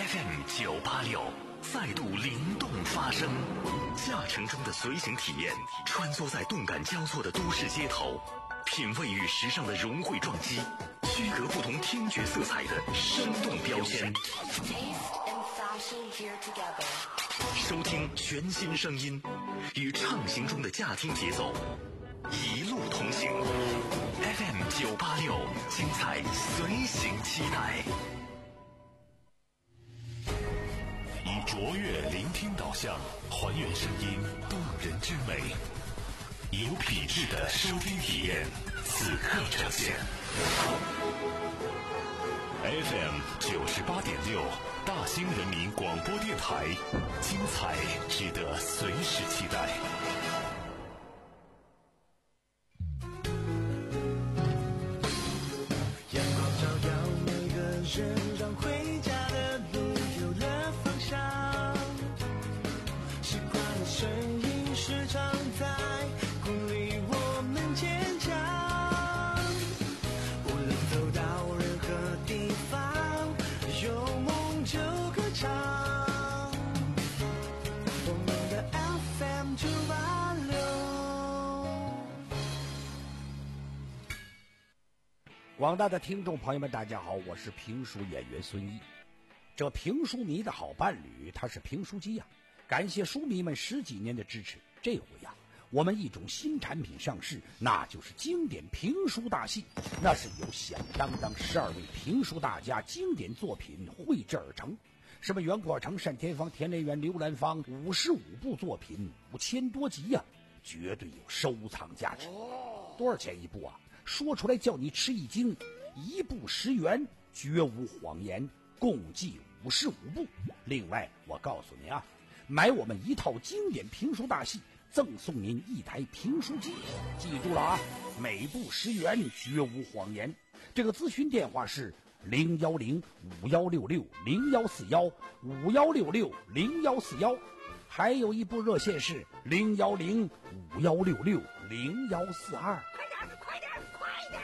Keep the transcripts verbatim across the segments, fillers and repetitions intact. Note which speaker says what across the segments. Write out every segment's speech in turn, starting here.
Speaker 1: F M 九八六再度灵动发声，驾乘中的随行体验，穿梭在动感交错的都市街头，品味与时尚的融汇撞击，区隔不同听觉色彩的生动标签。收听全新声音，与畅行中的驾听节奏，一路同行。F M 九八六，精彩随行期待。以卓越聆听导向，还原声音动人之美，有品质的收听体验，此刻呈现。F M 九十八点六，大兴人民广播电台，精彩值得随时期待。
Speaker 2: 阳光照耀每个人，让回家的路有了方向。习惯的声音时常在鼓励我们坚强。无论走到任何地方，有梦就歌唱。我们的 F M 九八六。
Speaker 3: 广大的听众朋友们，大家好，我是评书演员孙一。这评书迷的好伴侣，他是评书机呀、啊。感谢书迷们十几年的支持，这回呀、啊，我们一种新产品上市，那就是经典评书大戏。那是由响当当十二位评书大家经典作品绘制而成，什么袁阔成、单田芳、田连元、刘兰芳，五十五部作品，五千多集呀、啊，绝对有收藏价值。多少钱一部啊？说出来叫你吃一惊，一部十元，绝无谎言，共计五十五部。另外，我告诉你啊，买我们一套经典评书大戏，赠送您一台评书机。记住了啊，每部十元，绝无谎言。这个咨询电话是零幺零五幺六六零幺四幺五幺六六零幺四幺，还有一部热线是零幺零五幺六六零幺四二。
Speaker 4: 快点，快点！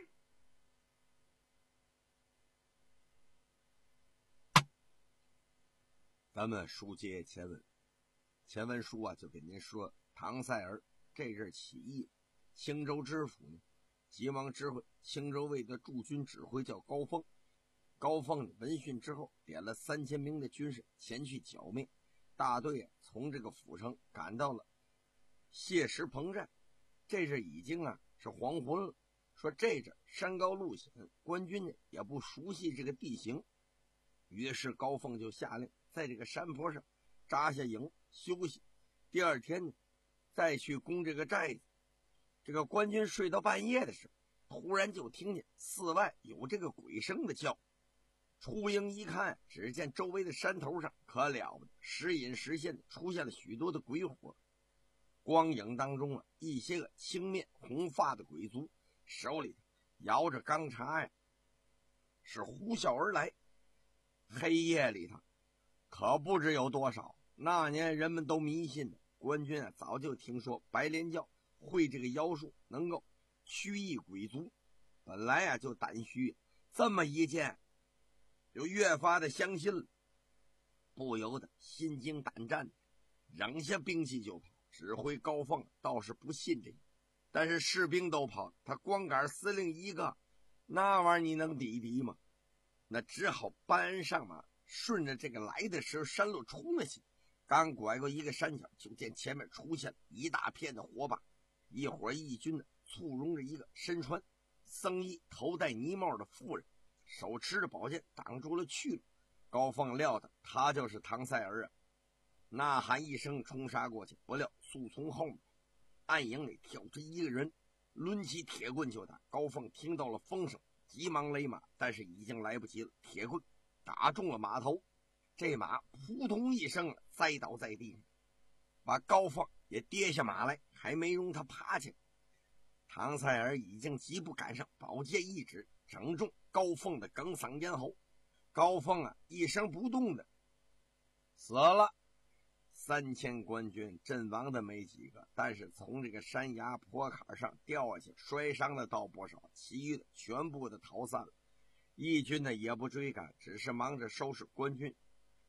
Speaker 5: 咱们书接前文，前文书啊就给您说，唐赛儿这阵起义，青州知府呢急忙知会青州卫的驻军指挥叫高凤。高凤闻讯之后，点了三千名的军士前去剿灭。大队啊从这个府城赶到了谢石棚寨，这阵已经啊是黄昏了。说这阵山高路险，官军呢也不熟悉这个地形，于是高凤就下令在这个山坡上扎下营休息，第二天呢再去攻这个寨子。这个官军睡到半夜的时候，突然就听见寺外有这个鬼声的叫。出营一看，只见周围的山头上可了不得，时隐时现的出现了许多的鬼火。光影当中啊，一些个青面红发的鬼卒手里摇着钢叉呀，是呼啸而来。黑夜里头可不知有多少。那年人们都迷信的，官军啊早就听说白莲教会这个妖术能够驱役鬼卒，本来啊就胆虚，这么一见就越发的相信了，不由得心惊胆战，扔下兵器就跑。指挥高凤倒是不信这个，但是士兵都跑，他光杆司令一个，那玩意儿你能抵敌吗？那只好搬上马，顺着这个来的时候山路冲了去。刚拐过一个山脚，就见前面出现一大片的火把，一会儿义军呢簇拥着一个身穿僧衣头戴呢帽的妇人，手持着宝剑挡住了去路。高凤料到他就是唐赛儿啊，呐喊一声冲杀过去，不料速从后面暗影里跳出一个人，抡起铁棍就打。高凤听到了风声，急忙勒马，但是已经来不及了，铁棍打中了马头，这马扑通一声栽倒在地上，把高凤也跌下马来，还没容他爬起来。唐赛儿已经急不赶上，宝剑一指，整中高凤的哽嗓咽喉。高凤啊一声不动的死了。三千官军阵亡的没几个，但是从这个山崖坡坎上掉下去摔伤的倒不少，其余的全部的逃散了。义军呢也不追赶，只是忙着收拾官军，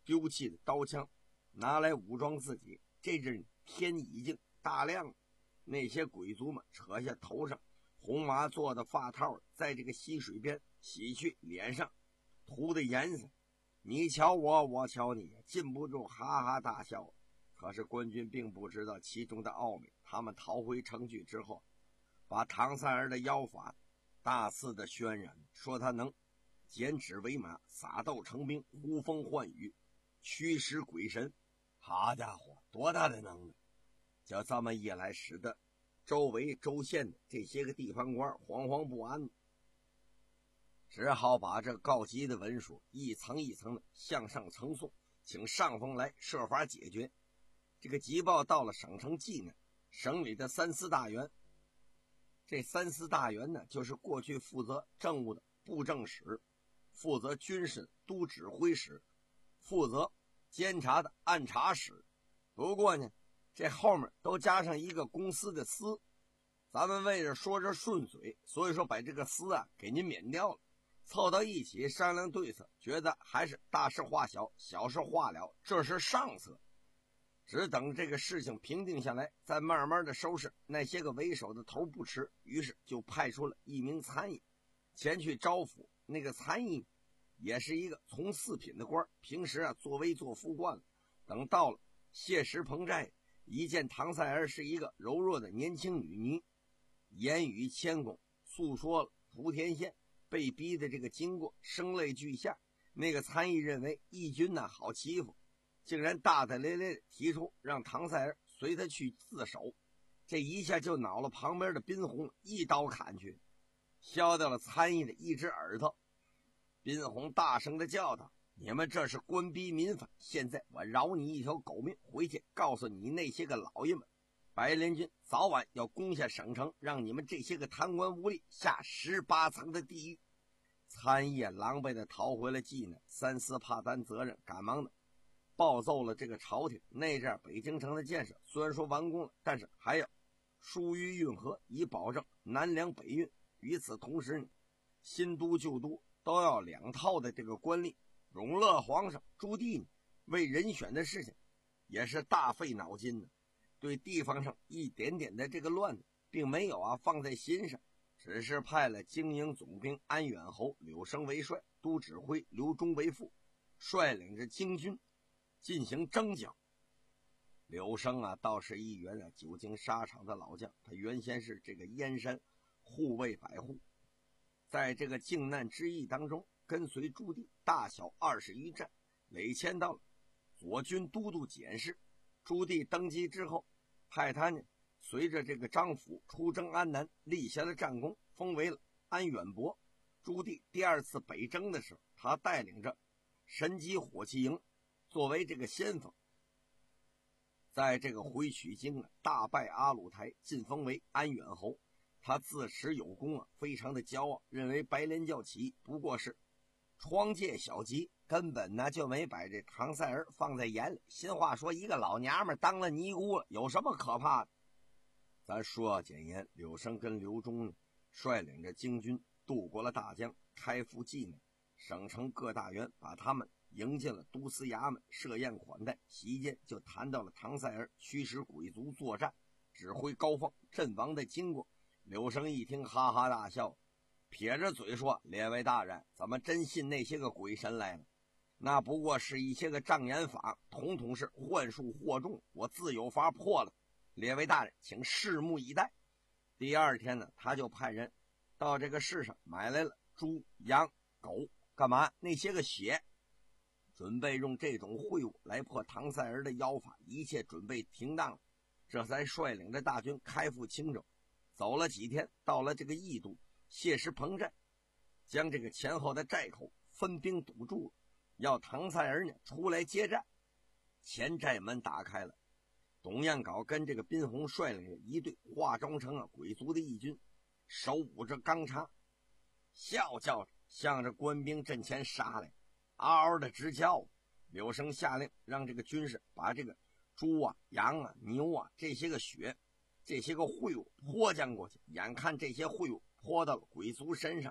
Speaker 5: 丢弃的刀枪，拿来武装自己。这阵天已经大亮了，那些鬼族们扯下头上红麻做的发套，在这个溪水边洗去脸上涂的颜色，你瞧我，我瞧你，禁不住哈哈大笑。可是官军并不知道其中的奥秘，他们逃回城去之后，把唐三儿的妖法大肆的渲染，说他能剪纸为马，撒豆成兵，呼风唤雨，驱使鬼神。好家伙，多大的能耐！就这么一来，使得周围州县的这些个地方官惶惶不安，只好把这告急的文书一层一层的向上呈送，请上峰来设法解决。这个急报到了省城济南，省里的三司大员，这三司大员呢，就是过去负责政务的布政使，负责军事都指挥使，负责监察的按察使。不过呢，这后面都加上一个公司的司，咱们为了说这顺嘴，所以说把这个司啊给您免掉了，凑到一起商量对策，觉得还是大事化小，小事化了，这是上策。只等这个事情平定下来，再慢慢的收拾那些个为首的头不迟。于是就派出了一名参议前去招抚。那个参议也是一个从四品的官，平时啊作威作福惯了。等到了谢石棚寨，一见唐赛儿是一个柔弱的年轻女尼，言语谦恭，诉说了莆田县被逼的这个经过，声泪俱下。那个参议认为义军呢好欺负，竟然大大咧咧地提出让唐赛儿随他去自首。这一下就恼了旁边的宾红，一刀砍去，削掉了参议的一只耳朵。宾红大声地叫道：你们这是官逼民反，现在我饶你一条狗命，回去告诉你那些个老爷们，白莲军早晚要攻下省城，让你们这些个贪官污吏下十八层的地狱。参议狼狈地逃回了济南，三司怕担责任，赶忙的报奏了这个朝廷。那阵北京城的建设虽然说完工了，但是还要疏于运河，以保证南粮北运。与此同时呢，新都旧都都要两套的这个官吏。永乐皇上朱棣呢，为人选的事情也是大费脑筋的，对地方上一点点的这个乱并没有啊放在心上，只是派了经营总兵安远侯柳生为帅，都指挥刘忠为副，率领着京军进行征剿。柳生啊倒是一员啊久经沙场的老将，他原先是这个燕山护卫百户，在这个靖难之役当中跟随朱棣大小二十一战，累迁到了左军都督检事。朱棣登基之后，派他呢随着这个张辅出征安南，立下了战功，封为了安远伯。朱棣第二次北征的时候，他带领着神机火器营作为这个先锋，在这个回曲京啊大败阿鲁台，晋封为安远侯。他自持有功啊，非常的骄傲，认为白莲教起义不过是创界小吉，根本呢就没把这唐赛儿放在眼里。新话说，一个老娘们当了尼姑了，有什么可怕的？咱说简言，柳生跟刘忠呢，率领着京军渡过了大江，开赴济南。省城各大员把他们迎进了都司衙门，设宴款待。席间就谈到了唐赛儿驱使鬼族作战，指挥高凤阵亡的经过。柳生一听哈哈大笑，撇着嘴说：列位大人，怎么真信那些个鬼神来了？那不过是一些个障眼法，统统是幻术惑众，我自有法破了。列位大人请拭目以待。第二天呢，他就派人到这个市上买来了猪羊狗，干嘛？那些个血，准备用这种秽物来破唐赛儿的妖法。一切准备停当了，这才率领着大军开赴青州。走了几天，到了这个义都谢石棚寨，将这个前后的寨口分兵堵住了，要唐赛儿呢出来接战。前寨门打开了，董彦镐跟这个宾红率领着一队化妆成啊鬼族的义军，手舞着钢叉，笑叫着向着官兵阵前杀来，嗷嗷的直叫。柳生下令让这个军士把这个猪啊羊啊牛啊这些个血这些个秽物泼将过去。眼看这些秽物泼到了鬼族身上，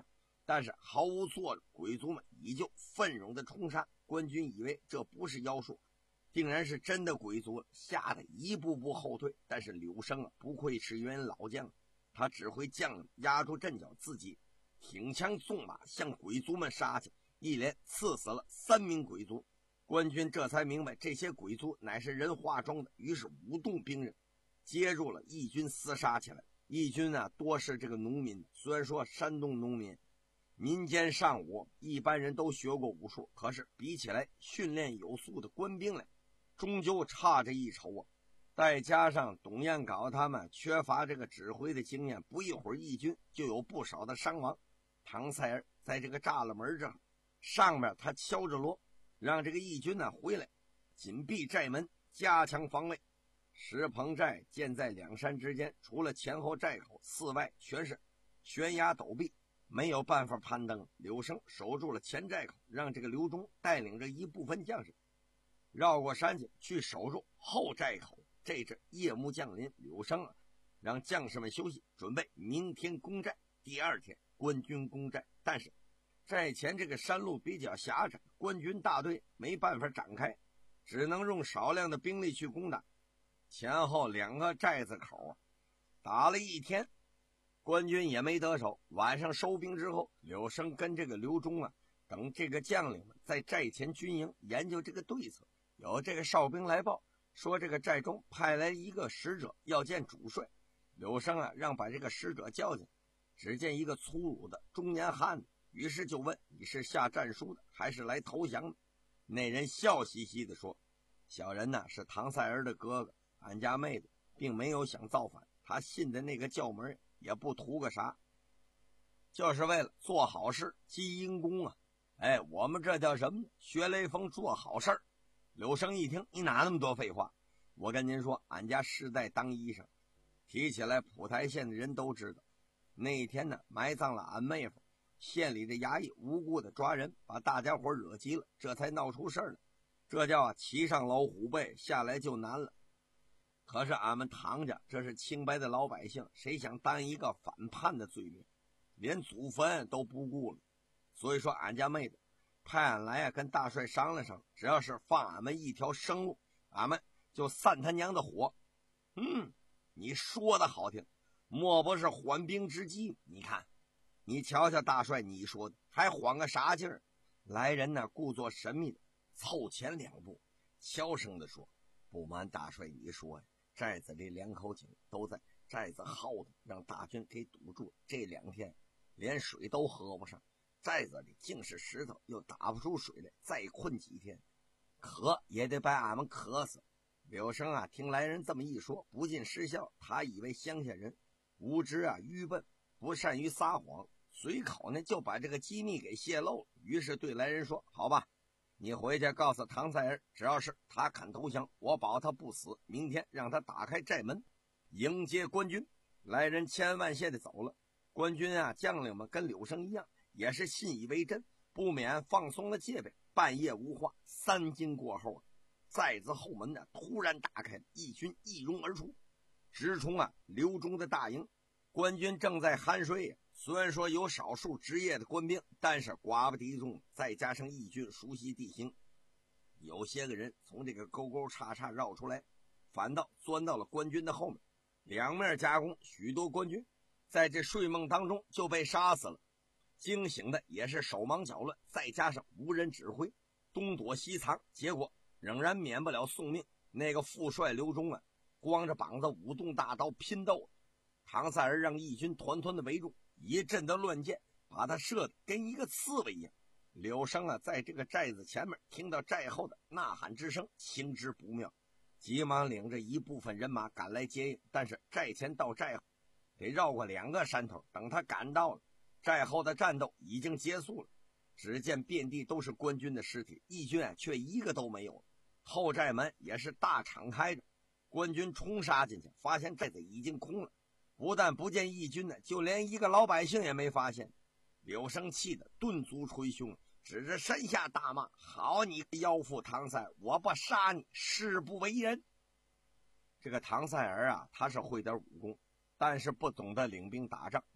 Speaker 5: 但是毫无作用，鬼卒们依旧奋勇的冲杀。官军以为这不是妖术，定然是真的鬼卒，吓得一步步后退。但是柳生啊，不愧是员老将，他指挥将领压住阵脚，自己挺枪纵马向鬼卒们杀去，一连刺死了三名鬼卒。官军这才明白这些鬼卒乃是人化妆的，于是舞动兵刃，接住了义军厮杀起来。义军啊，多是这个农民，虽然说山东农民民间尚武，一般人都学过武术，可是比起来训练有素的官兵来，终究差着一筹啊。再加上董彦镐他们缺乏这个指挥的经验，不一会儿义军就有不少的伤亡。唐赛儿在这个栅栏门上上面他敲着锣，让这个义军呢回来，紧闭寨门，加强防卫。石棚寨建在两山之间，除了前后寨口，四外全是悬崖陡壁，没有办法攀登。柳生守住了前寨口，让这个刘忠带领着一部分将士绕过山去，去守住后寨口。这阵夜幕降临，柳生啊，让将士们休息，准备明天攻寨。第二天，官军攻寨，但是寨前这个山路比较狭窄，官军大队没办法展开，只能用少量的兵力去攻打。前后两个寨子口啊，打了一天，官军也没得手。晚上收兵之后，柳生跟这个刘忠啊等这个将领们在寨前军营研究这个对策。有这个哨兵来报说，这个寨中派来一个使者要见主帅。柳生啊让把这个使者叫进，只见一个粗鲁的中年汉子，于是就问：你是下战书的还是来投降的？那人笑嘻嘻地说：小人呢是唐赛儿的哥哥，俺家妹子并没有想造反，他信的那个教门也不图个啥，就是为了做好事积阴功啊。哎，我们这叫什么呢？学雷锋做好事儿。柳生一听，你哪那么多废话？我跟您说，俺家世代当医生，提起来蒲台县的人都知道，那一天呢埋葬了俺妹夫，县里的衙役无辜的抓人，把大家伙惹急了，这才闹出事儿了。这叫啊骑上老虎背，下来就难了。可是俺们唐家这是清白的老百姓，谁想当一个反叛的罪名，连祖坟都不顾了。所以说俺家妹子派俺来啊，跟大帅商量商量，只要是放俺们一条生路，俺们就散他娘的火。嗯，你说的好听，莫不是缓兵之计？你看，你瞧瞧大帅，你说的还缓个啥劲儿？来人呢，故作神秘的凑前两步，悄声的说：不瞒大帅你说呀，寨子里两口井都在寨子耗的，让大军给堵住，这两天连水都喝不上，寨子里尽是石头，又打不出水来，再困几天，渴也得把俺们渴死。柳生啊，听来人这么一说，不禁失笑。他以为乡下人无知啊、愚笨，不善于撒谎，随口呢就把这个机密给泄露了。于是对来人说：好吧，你回去告诉唐赛儿，只要是他肯投降，我保他不死。明天让他打开寨门，迎接官军。来人千恩万谢的走了。官军啊，将领们跟柳生一样，也是信以为真，不免放松了戒备。半夜无话，三更过后啊，寨子后门呢突然打开，义军一拥而出，直冲啊刘忠的大营。官军正在酣睡呀，虽然说有少数职业的官兵，但是寡不敌众，再加上义军熟悉地形，有些个人从这个沟沟叉叉绕出来，反倒钻到了官军的后面，两面夹攻，许多官军在这睡梦当中就被杀死了。惊醒的也是手忙脚乱，再加上无人指挥，东躲西藏，结果仍然免不了送命。那个副帅刘忠啊，光着膀子舞动大刀拼斗，唐赛儿让义军团团的围住，一阵的乱箭把他射得跟一个刺猬一样。柳生啊，在这个寨子前面听到寨后的呐喊之声，情知不妙，急忙领着一部分人马赶来接应。但是寨前到寨后得绕过两个山头，等他赶到了，寨后的战斗已经结束了。只见遍地都是官军的尸体，义军啊却一个都没有。后寨门也是大敞开着，官军冲杀进去，发现寨子已经空了，不但不见义军呢，就连一个老百姓也没发现。柳生气得顿足捶胸，指着山下大骂：好你个妖妇唐赛，我不杀你誓不为人。这个唐赛儿啊，他是会点武功，但是不懂得领兵打仗，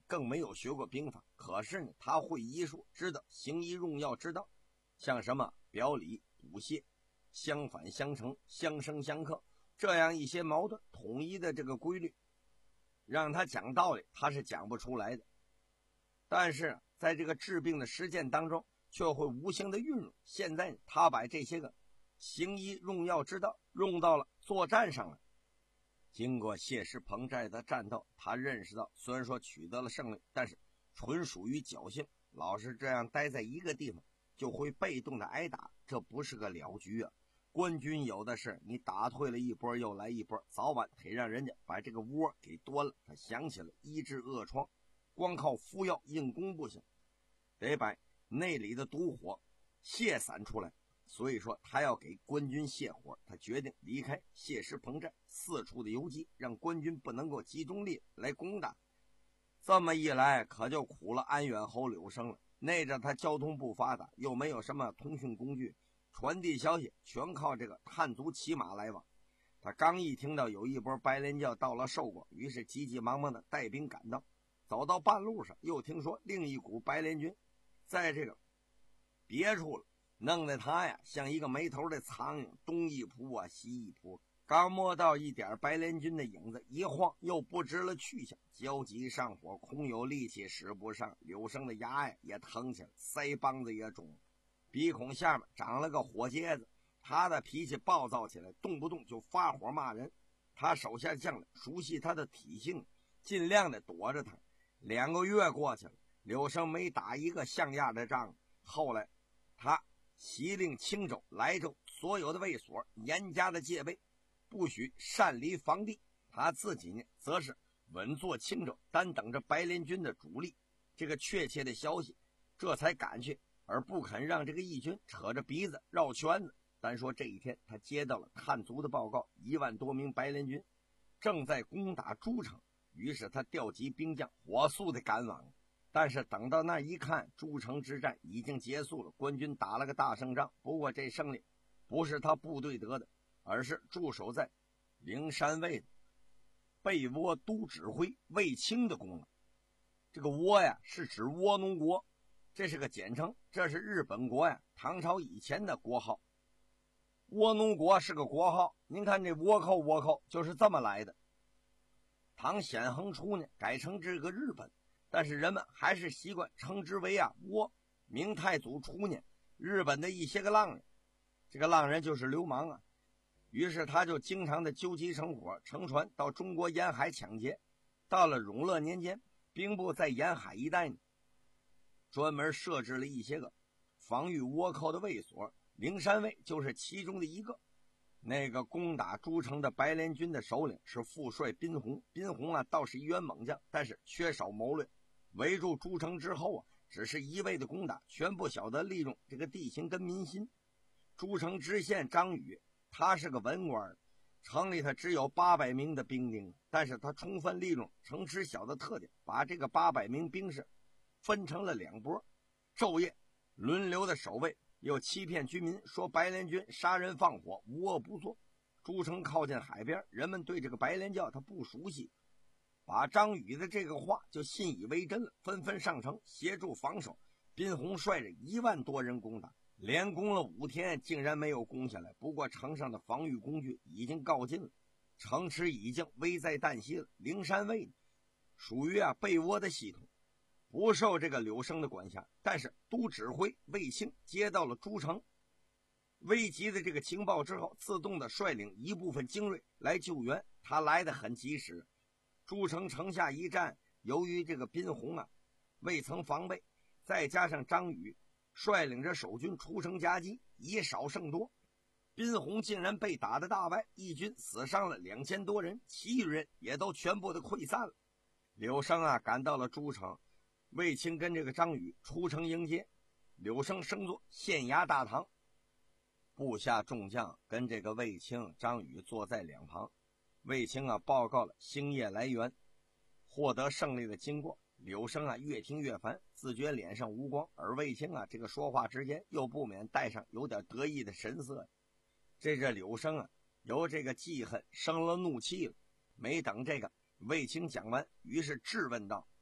Speaker 5: 更没有学过兵法，可是呢，他会医术，知道行医用药之道，像什么表里、补泻、相反相成、相生相克这样一些矛盾统一的这个规律，让他讲道理他是讲不出来的。但是在这个治病的实践当中，却会无形的运用。现在他把这些个行医用药之道用到了作战上来。经过谢师彭寨的战斗，他认识到虽然说取得了胜利，但是纯属于侥幸，老是这样待在一个地方就会被动的挨打，这不是个了局啊。官军有的是，你打退了一波又来一波，早晚得让人家把这个窝给端了。他想起了医治恶疮，光靠敷药硬攻不行，得把内里的毒火泄散出来。所以说他要给官军泄火，他决定离开谢师彭寨，四处的游击，让官军不能够集中力来攻打。这么一来可就苦了安远侯柳生了。那阵他交通不发达，又没有什么通讯工具，传递消息全靠这个汉族骑马来往。他刚一听到有一波白莲教到了寿国，于是急急忙忙的带兵赶到。走到半路上，又听说另一股白莲军在这个别处了，弄得他呀像一个没头的苍蝇，东一扑啊西一扑。刚摸到一点白莲军的影子，一晃又不知了去向，焦急上火，空有力气使不上。柳生的牙呀也疼起来，腮帮子也肿，鼻孔下面长了个火疖子。他的脾气暴躁起来，动不动就发火骂人。他手下将领熟悉他的体性，尽量的躲着他。两个月过去了，柳生没打一个像样的仗。后来他袭令青州、莱州所有的卫所严加的戒备，不许擅离防地。他自己呢则是稳坐青州，单等着白莲军的主力这个确切的消息，这才赶去，而不肯让这个义军扯着鼻子绕圈子。单说这一天，他接到了汉族的报告，一万多名白莲军正在攻打诸城，于是他调集兵将，火速的赶往。但是等到那一看，诸城之战已经结束了，官军打了个大胜仗。不过这胜利不是他部队得的，而是驻守在灵山卫的被倭都指挥卫青的功劳。这个倭呀是指倭奴国，这是个简称，这是日本国呀唐朝以前的国号。倭奴国是个国号，您看这倭寇倭寇就是这么来的。唐显恒初呢改成这个日本，但是人们还是习惯称之为啊倭。明太祖初年，日本的一些个浪人，这个浪人就是流氓啊，于是他就经常的纠集成伙，乘船到中国沿海抢劫。到了永乐年间，兵部在沿海一带呢，专门设置了一些个防御倭寇的卫所，灵山卫就是其中的一个。那个攻打诸城的白莲军的首领是副帅宾鸿，宾鸿啊倒是一员猛将，但是缺少谋略。围住诸城之后啊，只是一味的攻打，全不晓得利用这个地形跟民心。诸城知县张宇，他是个文官，城里他只有八百名的兵丁，但是他充分利用城池小的特点，把这个八百名兵士分成了两拨，昼夜轮流的守卫，又欺骗居民说白莲军杀人放火，无恶不作。诸城靠近海边，人们对这个白莲教他不熟悉，把张宇的这个话就信以为真了，纷纷上城协助防守。宾鸿率着一万多人攻打，连攻了五天，竟然没有攻下来。不过城上的防御工具已经告尽了，城池已经危在旦夕了。灵山卫属于啊被倭的系统，不受这个柳生的管辖，但是都指挥卫青接到了诸城危急的这个情报之后，自动的率领一部分精锐来救援。他来得很及时，诸城城下一战，由于这个宾鸿啊未曾防备，再加上张宇率领着守军出城夹击，以少胜多，宾鸿竟然被打得大败，义军死伤了两千多人，其余人也都全部的溃散了。柳生啊赶到了诸城，卫青跟这个张宇出城迎接，柳生升座县衙大堂，部下众将跟这个卫青、张宇坐在两旁。卫青啊报告了星夜来源、获得胜利的经过。柳生啊越听越烦，自觉脸上无光，而卫青啊这个说话之间又不免带上有点得意的神色。这这柳生啊由这个记恨生了怒气了。没等这个卫青讲完，于是质问道：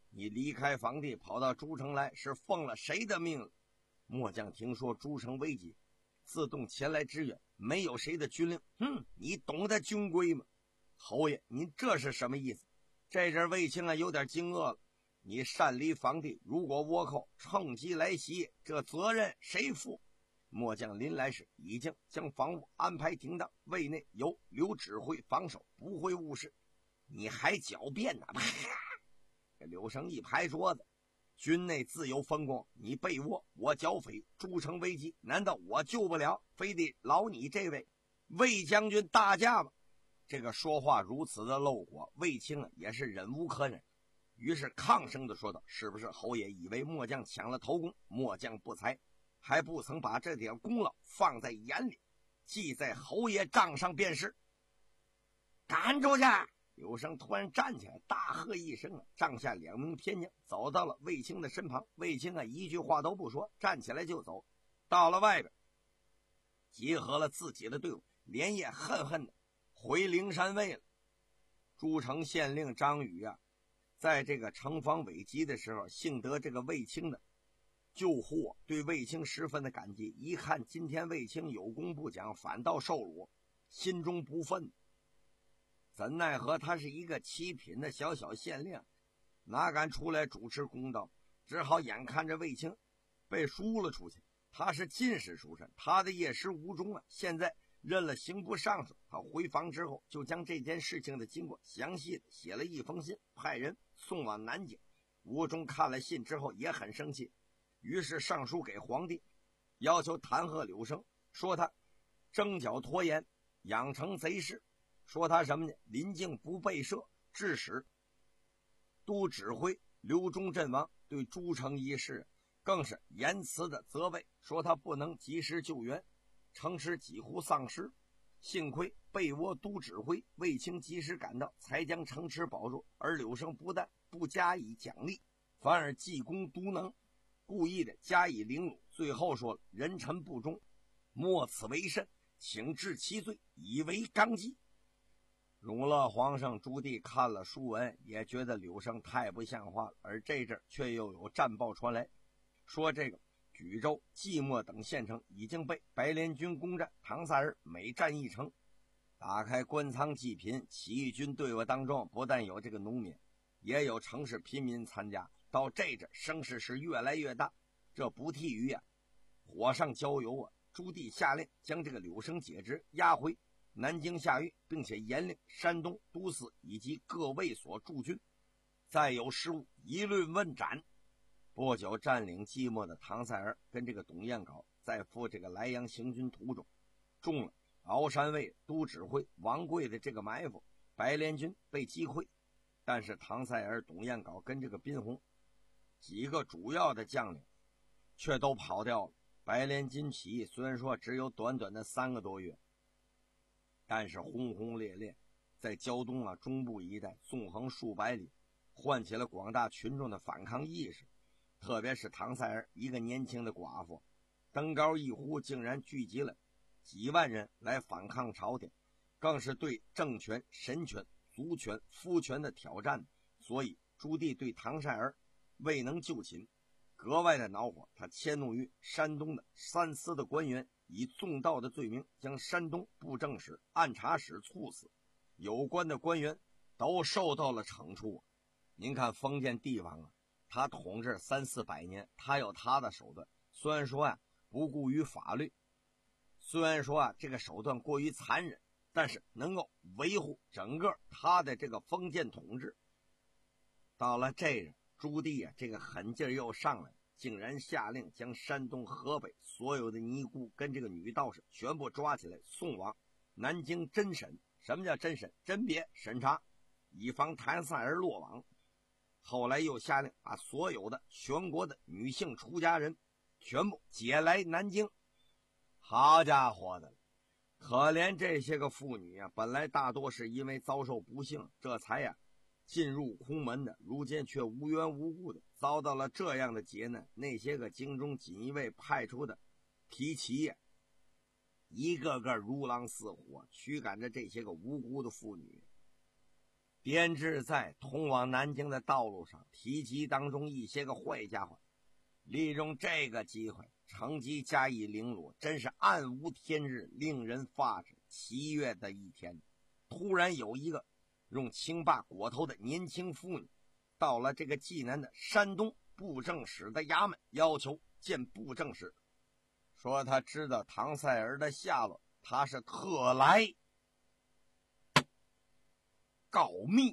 Speaker 5: 你离开房地跑到诸城来，是奉了谁的命了？末将听说诸城危急，自动前来支援，没有谁的军令。哼，你懂得军规吗？侯爷，您这是什么意思？这阵卫青啊有点惊愕了。你擅离房地，如果倭寇趁机来袭，这责任谁负？末将临来时已经将房屋安排停当，卫内由刘指挥防守，不会误事。你还狡辩呢？啪！这柳生一拍桌子，军内自有分工，你被倭，我剿匪，诸城危机，难道我救不了？非得劳你这位魏将军大驾吗？这个说话如此的露火，卫青啊也是忍无可忍，于是抗声的说道：是不是侯爷以为末将抢了头功？末将不才，还不曾把这点功劳放在眼里，记在侯爷账上便是。赶出去！柳生突然站起来，大喝一声啊，帐下两名偏将走到了卫青的身旁。卫青啊一句话都不说，站起来就走，到了外边，结合了自己的队伍，连夜恨恨的回灵山卫了。诸城县令张宇啊，在这个城防危急的时候，幸得这个卫青的救护，对卫青十分的感激。一看今天卫青有功不奖，反倒受辱，心中不忿。怎奈何他是一个七品的小小县令，哪敢出来主持公道？只好眼看着卫青被输了出去。他是进士出身，他的夜识无踪啊，现在任了刑部尚书。他回房之后，就将这件事情的经过详细的写了一封信，派人送往南京。吴中看了信之后也很生气，于是上书给皇帝，要求弹劾柳生，说他征剿拖延，养成贼事，说他什么呢？临境不备赦，致使都指挥刘忠阵亡，对诸城一事更是严词的责备，说他不能及时救援，城池几乎丧失。幸亏被倭都指挥卫青及时赶到，才将城池保住。而柳生不但不加以奖励，反而记功独能，故意的加以凌辱。最后说了：人臣不忠，莫此为甚，请治其罪，以为纲纪。永乐皇上朱棣看了书文，也觉得柳生太不像话了。而这阵却又有战报传来，说这个衢州、即墨等县城已经被白莲军攻占，唐萨尔每占一城。打开官仓济贫，起义军队伍当中不但有这个农民，也有城市贫民参加。到这阵声势是越来越大，这不替于啊火上浇油啊！朱棣下令将这个柳生解职，押回南京下狱，并且严令山东都司以及各卫所驻军，再有失误一律问斩。不久，占领即墨的唐塞尔跟这个董彦镐在赴这个莱阳行军途中，中了鳌山卫都指挥王贵的这个埋伏，白莲军被击溃。但是唐塞尔、董彦镐跟这个宾虹几个主要的将领却都跑掉了。白莲军起义虽然说只有短短的三个多月，但是轰轰烈烈，在胶东啊中部一带纵横数百里，唤起了广大群众的反抗意识。特别是唐塞尔一个年轻的寡妇，登高一呼，竟然聚集了几万人来反抗朝廷，更是对政权、神权、族权、夫权的挑战。所以朱棣对唐塞尔未能就擒格外的恼火，他迁怒于山东的三司的官员，以纵盗的罪名将山东布政使、按察使处死，有关的官员都受到了惩处。您看封建地方啊，他统治三四百年，他有他的手段，虽然说啊不顾于法律，虽然说啊这个手段过于残忍，但是能够维护整个他的这个封建统治。到了这日，朱棣啊这个狠劲又上来，竟然下令将山东、河北所有的尼姑跟这个女道士全部抓起来，送往南京侦审。什么叫侦审？甄别审查，以防谭塞尔落网。后来又下令把所有的全国的女性出家人全部解来南京。好家伙的，可怜这些个妇女啊，本来大多是因为遭受不幸，这才呀、啊、进入空门的，如今却无缘无故的遭到了这样的劫难。那些个京中锦衣卫派出的提旗呀、啊，一个个如狼似虎，驱赶着这些个无辜的妇女。 编制在通往南京的道路上提及当中一些个坏家伙，利用这个机会乘机加以凌辱，真是暗无天日，令人发指。七月的一天，突然有一个用清霸裹头的年轻妇女到了这个济南的山东布政使的衙门，要求见布政使，说他知道唐赛儿的下落，他是特来告密。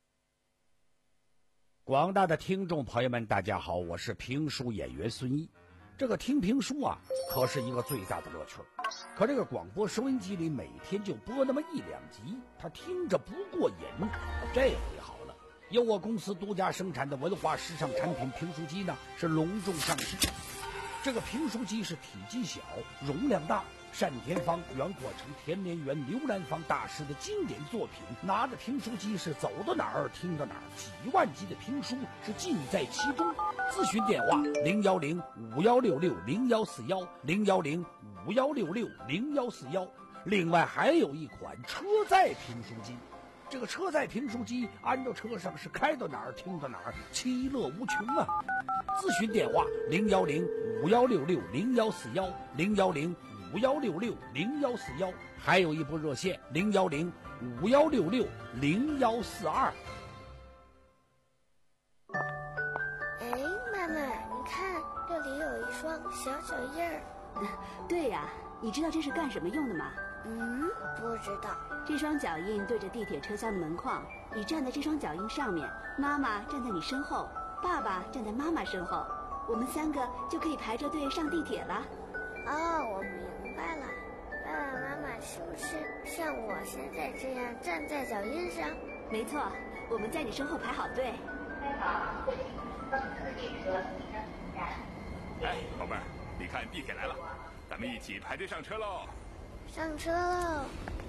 Speaker 3: 广大的听众朋友们，大家好，我是评书演员孙一。这个听评书啊，可是一个最大的乐趣。可这个广播收音机里每天就播那么一两集，他听着不过瘾。这回好了，由我公司独家生产的文化时尚产品评书机呢，是隆重上市。这个评书机是体积小，容量大，单田芳、袁阔成、田连元、刘兰芳大师的经典作品。拿着评书机是走到哪儿听到哪儿，几万集的评书是尽在其中。咨询电话零幺零五幺六六零幺四幺零幺零五幺六六零幺四幺。另外还有一款车载评书机。这个车载评书机安到车上是开到哪儿听到哪儿，其乐无穷啊！咨询电话零幺零五幺六六零幺四幺零幺零五幺六六零幺四幺，还有一部热线零幺零五幺六六零幺四二。
Speaker 4: 哎，妈妈，你看这里有一双小脚印儿。
Speaker 6: 对呀、啊，你知道这是干什么用的吗？
Speaker 4: 嗯，不知道。
Speaker 6: 这双脚印对着地铁车厢的门框，你站在这双脚印上面，妈妈站在你身后，爸爸站在妈妈身后，我们三个就可以排着队上地铁了。
Speaker 4: 哦，我明白了。爸爸妈妈是不是像我现在这样站在脚印上？
Speaker 6: 没错，我们在你身后排好队。
Speaker 7: 哎，宝贝儿，你看地铁来了，咱们一起排队上车喽！
Speaker 4: 上车喽！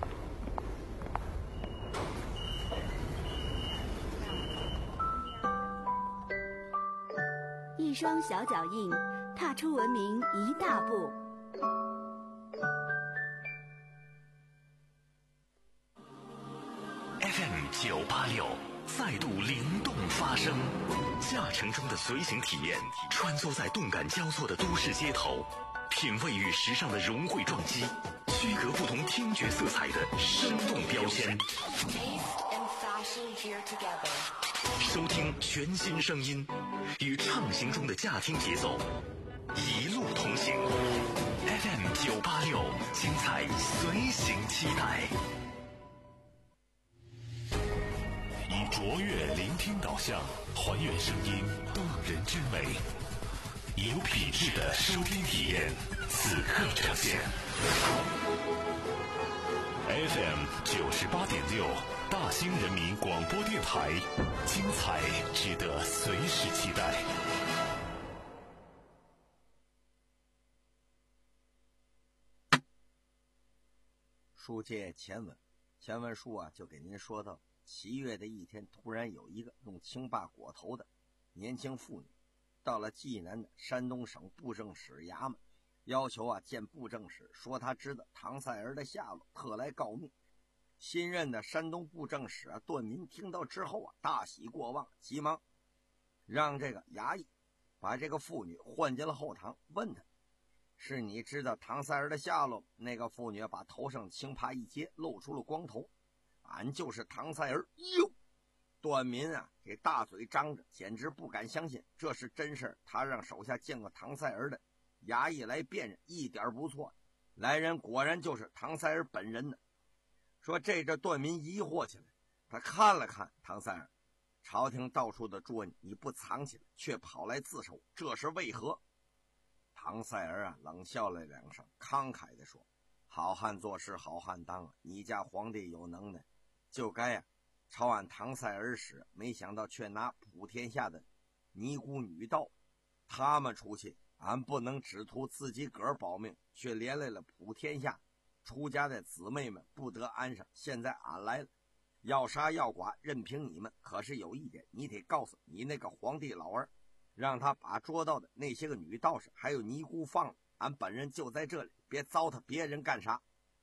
Speaker 6: 一双小脚印，踏出文明一大步。
Speaker 1: F M 九八六再度灵动发声，驾乘中的随行体验，穿梭在动感交错的都市街头，品味与时尚的融汇撞击，区隔不同听觉色彩的生动标签。收听全新声音，与畅行中的驾听节奏，一路同行。F M 九八六，精彩随行期待。以卓越聆听导向，还原声音动人之美，以有品质的收听体验，此刻呈现。F M 九十八点六，大兴人民广播电台，精彩值得随时期待。
Speaker 5: 书接前文，前文书啊就给您说到，七月的一天，突然有一个用清霸裹头的年轻妇女到了济南的山东省布政使衙门，要求啊见布政使，说他知道唐赛儿的下落，特来告密。新任的山东布政使啊段民听到之后啊大喜过望，急忙让这个衙役把这个妇女唤进了后堂，问他是你知道唐赛儿的下落？那个妇女把头上青帕一揭，露出了光头。俺就是唐赛儿。哟，段民啊这大嘴张着，简直不敢相信这是真事。他让手下见过唐赛儿的衙役来辨认，一点不错，来人果然就是唐赛儿本人呢。说这这段民疑惑起来，他看了看唐赛儿，朝廷到处的捉你，你不藏起来，却跑来自首，这是为何？唐赛儿啊冷笑了两声，慷慨地说：好汉做事好汉当啊，你家皇帝有能耐，就该啊朝俺唐赛儿使，没想到却拿普天下的尼姑女道，他们出去，俺不能只图自己个儿保命，却连累了普天下出家的姊妹们不得安生。现在俺来了，要杀要剐任凭你们，可是有一点，你得告诉你那个皇帝老儿，让他把捉到的那些个女道士还有尼姑放了，俺本人就在这里，别糟蹋别人干啥。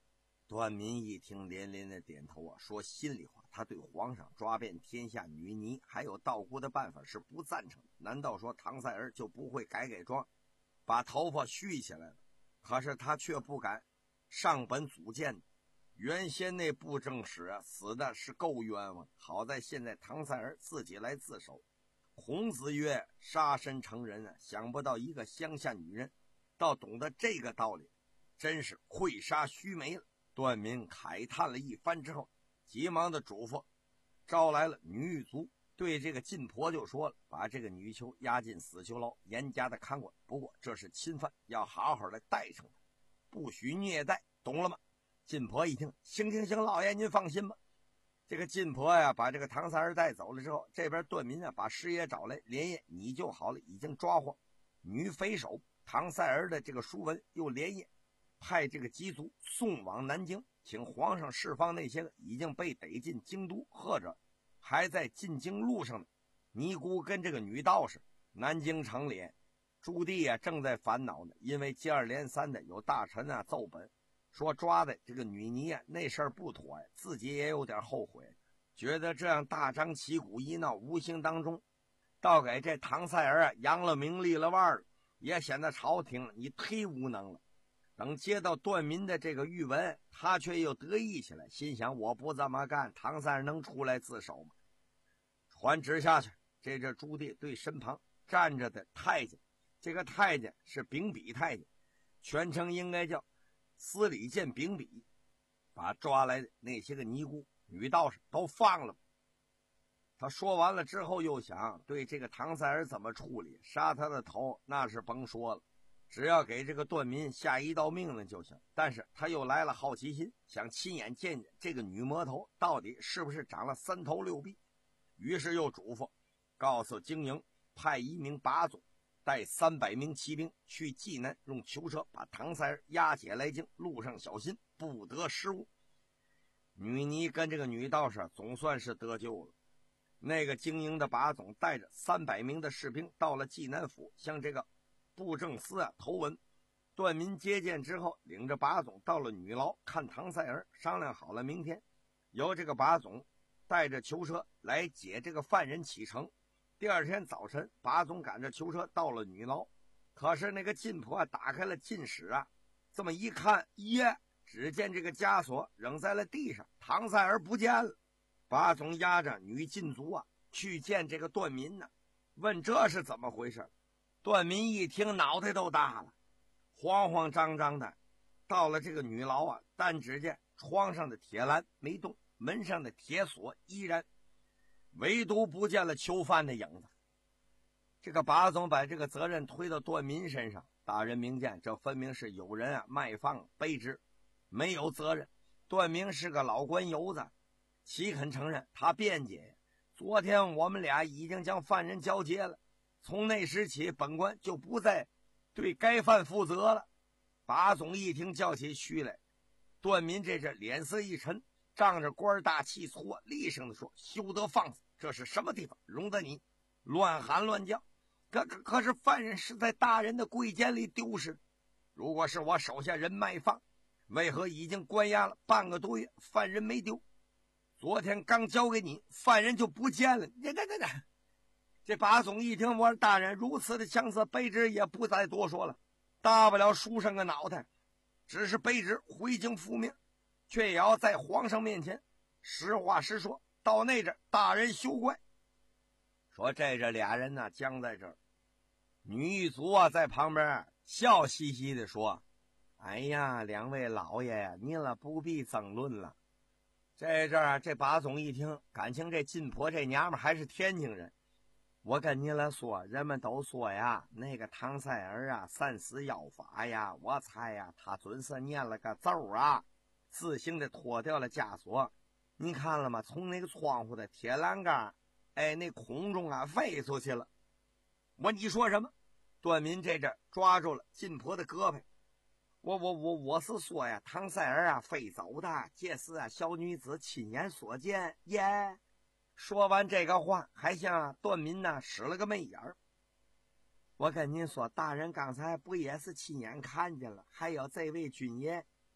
Speaker 5: 段民一听连连的点头啊，说心里话，他对皇上抓遍天下女尼还有道姑的办法是不赞成。难道说唐赛儿就不会改改装，把头发蓄起来了？可是他却不敢上本祖见。原先那布政使啊，死的是够冤枉，好在现在唐赛儿自己来自首。孔子曰：杀身成仁啊！想不到一个乡下女人倒懂得这个道理，真是会杀须眉了。段民慨叹了一番之后，急忙的嘱咐招来了女狱卒，对这个晋婆就说了，把这个女囚押进死囚牢，严加的看管。不过这是侵犯，要好好的待惩他，不许虐待，懂了吗？晋婆一听，行行行，老爷您放心吧。这个晋婆呀，把这个唐三儿带走了之后，这边段民啊把师爷找来，连夜你就好了，已经抓获女匪首唐赛儿的这个书文，又连夜派这个缉卒送往南京，请皇上释放那些个已经被逮进京都或者还在进京路上的尼姑跟这个女道士。南京城里朱棣啊正在烦恼呢，因为接二连三的有大臣啊奏本说抓的这个女尼啊那事儿不妥呀，自己也有点后悔，觉得这样大张旗鼓一闹，无形当中倒给这唐赛儿啊扬了名立了腕了，也显得朝廷你忒无能了。等接到段民的这个谕文，他却又得意起来，心想我不这么干，唐赛儿能出来自首吗？传旨下去，这这朱棣对身旁站着的太监，这个太监是秉笔太监，全称应该叫司礼监秉笔，把抓来的那些个尼姑女道士都放了。他说完了之后，又想对这个唐赛儿怎么处理，杀他的头那是甭说了，只要给这个段民下一道命令就行。但是他又来了好奇心，想亲眼见见这个女魔头到底是不是长了三头六臂，于是又嘱咐告诉经营派一名把总带三百名骑兵去济南，用囚车把唐赛儿押解来京，路上小心不得失误。女尼跟这个女道士总算是得救了。那个经营的把总带着三百名的士兵到了济南府，向这个布政司啊投文。段民接见之后，领着把总到了女牢看唐赛儿，商量好了明天由这个把总带着囚车来解这个犯人启程。第二天早晨，把总赶着囚车到了女牢，可是那个晋婆打开了禁室啊，这么一看，耶，只见这个枷锁扔在了地上，唐赛儿不见了。把总押着女禁卒啊去见这个段民呢，问这是怎么回事。段民一听脑袋都大了，慌慌张张的到了这个女牢啊，但只见窗上的铁栏没动，门上的铁锁依然，唯独不见了囚犯的影子。这个把总把这个责任推到段民身上，大人明鉴，这分明是有人啊卖放卑职，没有责任。段明是个老官油子，岂肯承认？他辩解，昨天我们俩已经将犯人交接了，从那时起本官就不再对该犯负责了。把总一听叫起须来，段民这是脸色一沉，仗着官大气粗，厉声的说：休得放肆，这是什么地方容得你乱喊乱叫？可可可是犯人是在大人的贵监里丢失，如果是我手下人卖放，为何已经关押了半个多月，犯人没丢？昨天刚交给你，犯人就不见了。这这这这，这把总一听，我说大人如此的强色，卑职也不再多说了，大不了梳上个脑袋，只是卑职回京复命，却也要在皇上面前实话实说，到那阵大人休怪。说这这俩人呢僵在这儿，女狱卒啊在旁边笑嘻嘻的说：哎呀，两位老爷呀，您了不必争论了。这阵儿这把总一听，感情这晋婆这娘们还是天津人。我跟您了说，人们都说呀，那个唐赛儿啊散死妖法呀，我猜呀他准是念了个咒啊，自行的脱掉了枷锁。您看了吗？从那个窗户的铁栏杆，哎，那空中啊飞出去了。我你说什么？段民这阵抓住了晋婆的胳膊。我我我我是说呀，唐赛儿啊飞走的，这是啊小女子亲眼所见耶。Yeah. 说完这个话，还向段民呢使了个媚眼儿。我跟您说，大人刚才不也是亲眼看见了？还有这位军爷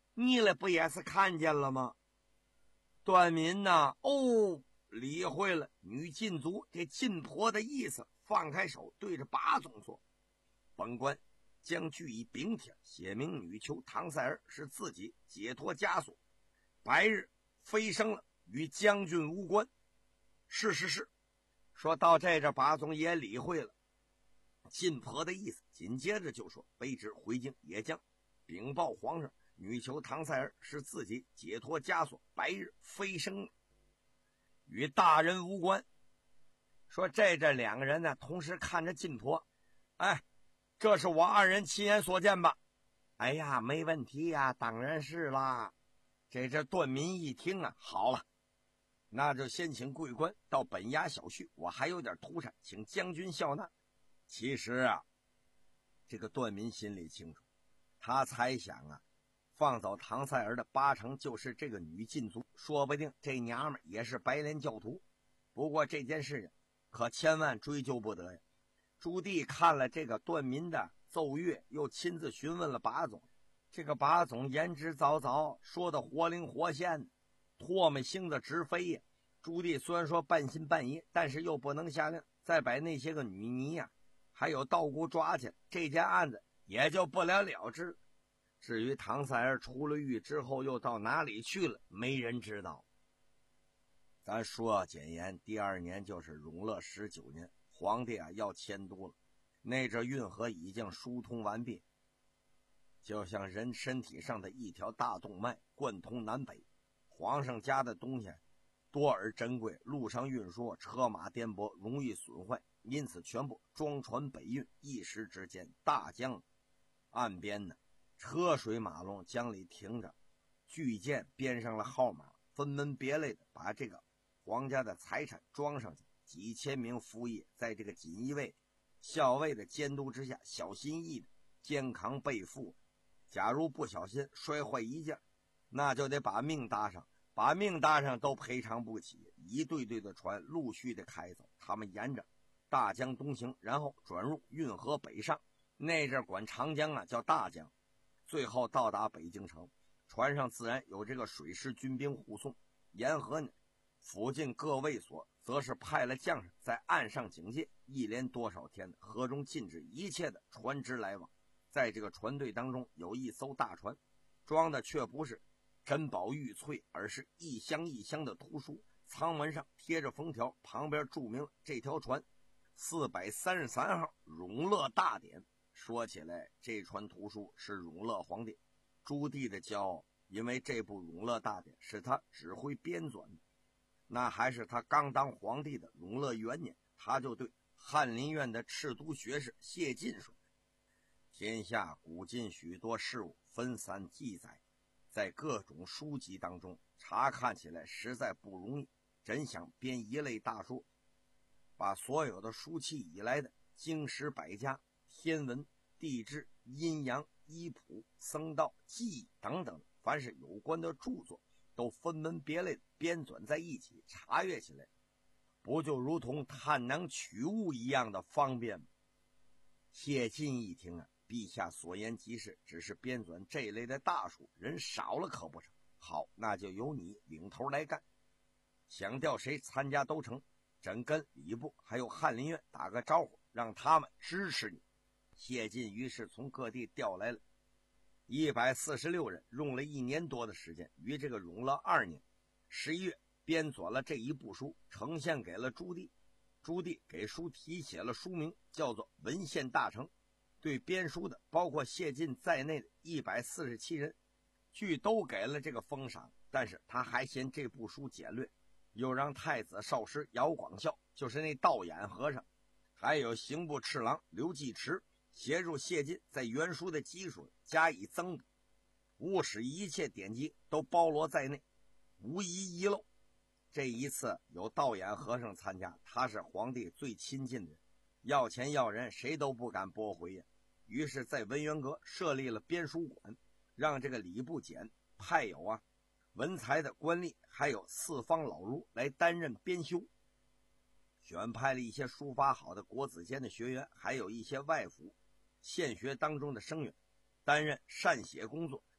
Speaker 5: 你了不也是看见了吗？段民呐，哦，理会了女禁足这禁婆的意思，放开手，对着八总说：“本官将据以禀帖，写明女囚唐赛儿是自己解脱枷锁，白日飞升了，与将军无关。”是是是，说到这这，八总也理会了禁婆的意思，紧接着就说：“卑职回京也将禀报皇上，女囚唐赛儿是自己解脱枷锁，白日飞升了，与大人无关。”说这这两个人呢，同时看着禁婆，哎，这是我二人亲眼所见吧？哎呀，没问题呀，当然是啦。这这段民一听啊，好了，那就先请贵官到本衙小叙，我还有点土产，请将军笑纳。其实啊，这个段民心里清楚，他猜想啊，放走唐赛儿的八成就是这个女禁足，说不定这娘们也是白莲教徒。不过这件事可千万追究不得呀。朱棣看了这个段民的奏乐，又亲自询问了把总，这个把总言之凿凿，说的活灵活现，唾沫星子直飞呀。朱棣虽然说半信半疑，但是又不能下令再把那些个女尼呀、啊、还有道姑抓起来，这件案子也就不了了之。至于唐赛儿出了狱之后又到哪里去了，没人知道。咱说简言，第二年就是永乐十九年，皇帝啊要迁都了，那这运河已经疏通完毕，就像人身体上的一条大动脉，贯通南北。皇上家的东西多而珍贵，路上运输车马颠簸，容易损坏，因此全部装船北运。一时之间，大江岸边呢，车水马龙，江里停着巨舰，编上了号码，分门别类的把这个皇家的财产装上去。几千名服役在这个锦衣卫、校尉的监督之下，小心翼翼的肩扛背负。假如不小心摔坏一件，那就得把命搭上，把命搭上都赔偿不起。一队队的船陆续的开走，他们沿着大江东行，然后转入运河北上。那阵管长江啊叫大江，最后到达北京城。船上自然有这个水师军兵护送，沿河呢附近各卫所则是派了将士在岸上警戒。一连多少天，河中禁止一切的船只来往。在这个船队当中，有一艘大船，装的却不是珍宝玉翠，而是一箱一箱的图书，舱门上贴着封条，旁边注明这条船四百三十三号永乐大典。说起来，这船图书是永乐皇帝朱棣的骄傲，因为这部永乐大典是他指挥编纂的。那还是他刚当皇帝的永乐元年，他就对翰林院的赤都学士谢晋说：“天下古今许多事物分散记载，在各种书籍当中查看起来实在不容易，真想编一类大书，把所有的书契以来的经史百家、天文、地质、阴阳、医谱、僧道、技艺等等，凡是有关的著作，都分门别类编纂在一起，查阅起来不就如同探囊取物一样的方便吗？”谢晋一听啊，陛下所言极是，只是编纂这一类的大书人少了可不成。好，那就由你领头来干，想调谁参加都成。朕跟礼部还有翰林院打个招呼，让他们支持你。谢晋于是从各地调来了一百四十六人，用了一年多的时间，于这个永乐二年十一月编纂了这一部书，呈现给了朱棣。朱棣给书题写了书名，叫做《文献大成》。对编书的包括谢晋在内的一百四十七人，据都给了这个封赏，但是他还嫌这部书简略，又让太子少师姚广孝，就是那道眼和尚，还有刑部侍郎刘继池协助谢晋在原书的基础加以增补，务使一切典籍都包罗在内，无一遗漏。这一次有道眼和尚参加，他是皇帝最亲近的人，要钱要人谁都不敢驳回呀。于是在文渊阁设立了编书馆，让这个礼部监派有啊文才的官吏，还有四方老儒来担任编修，选派了一些书法好的国子监的学员，还有一些外府县学当中的生员担任善写工作。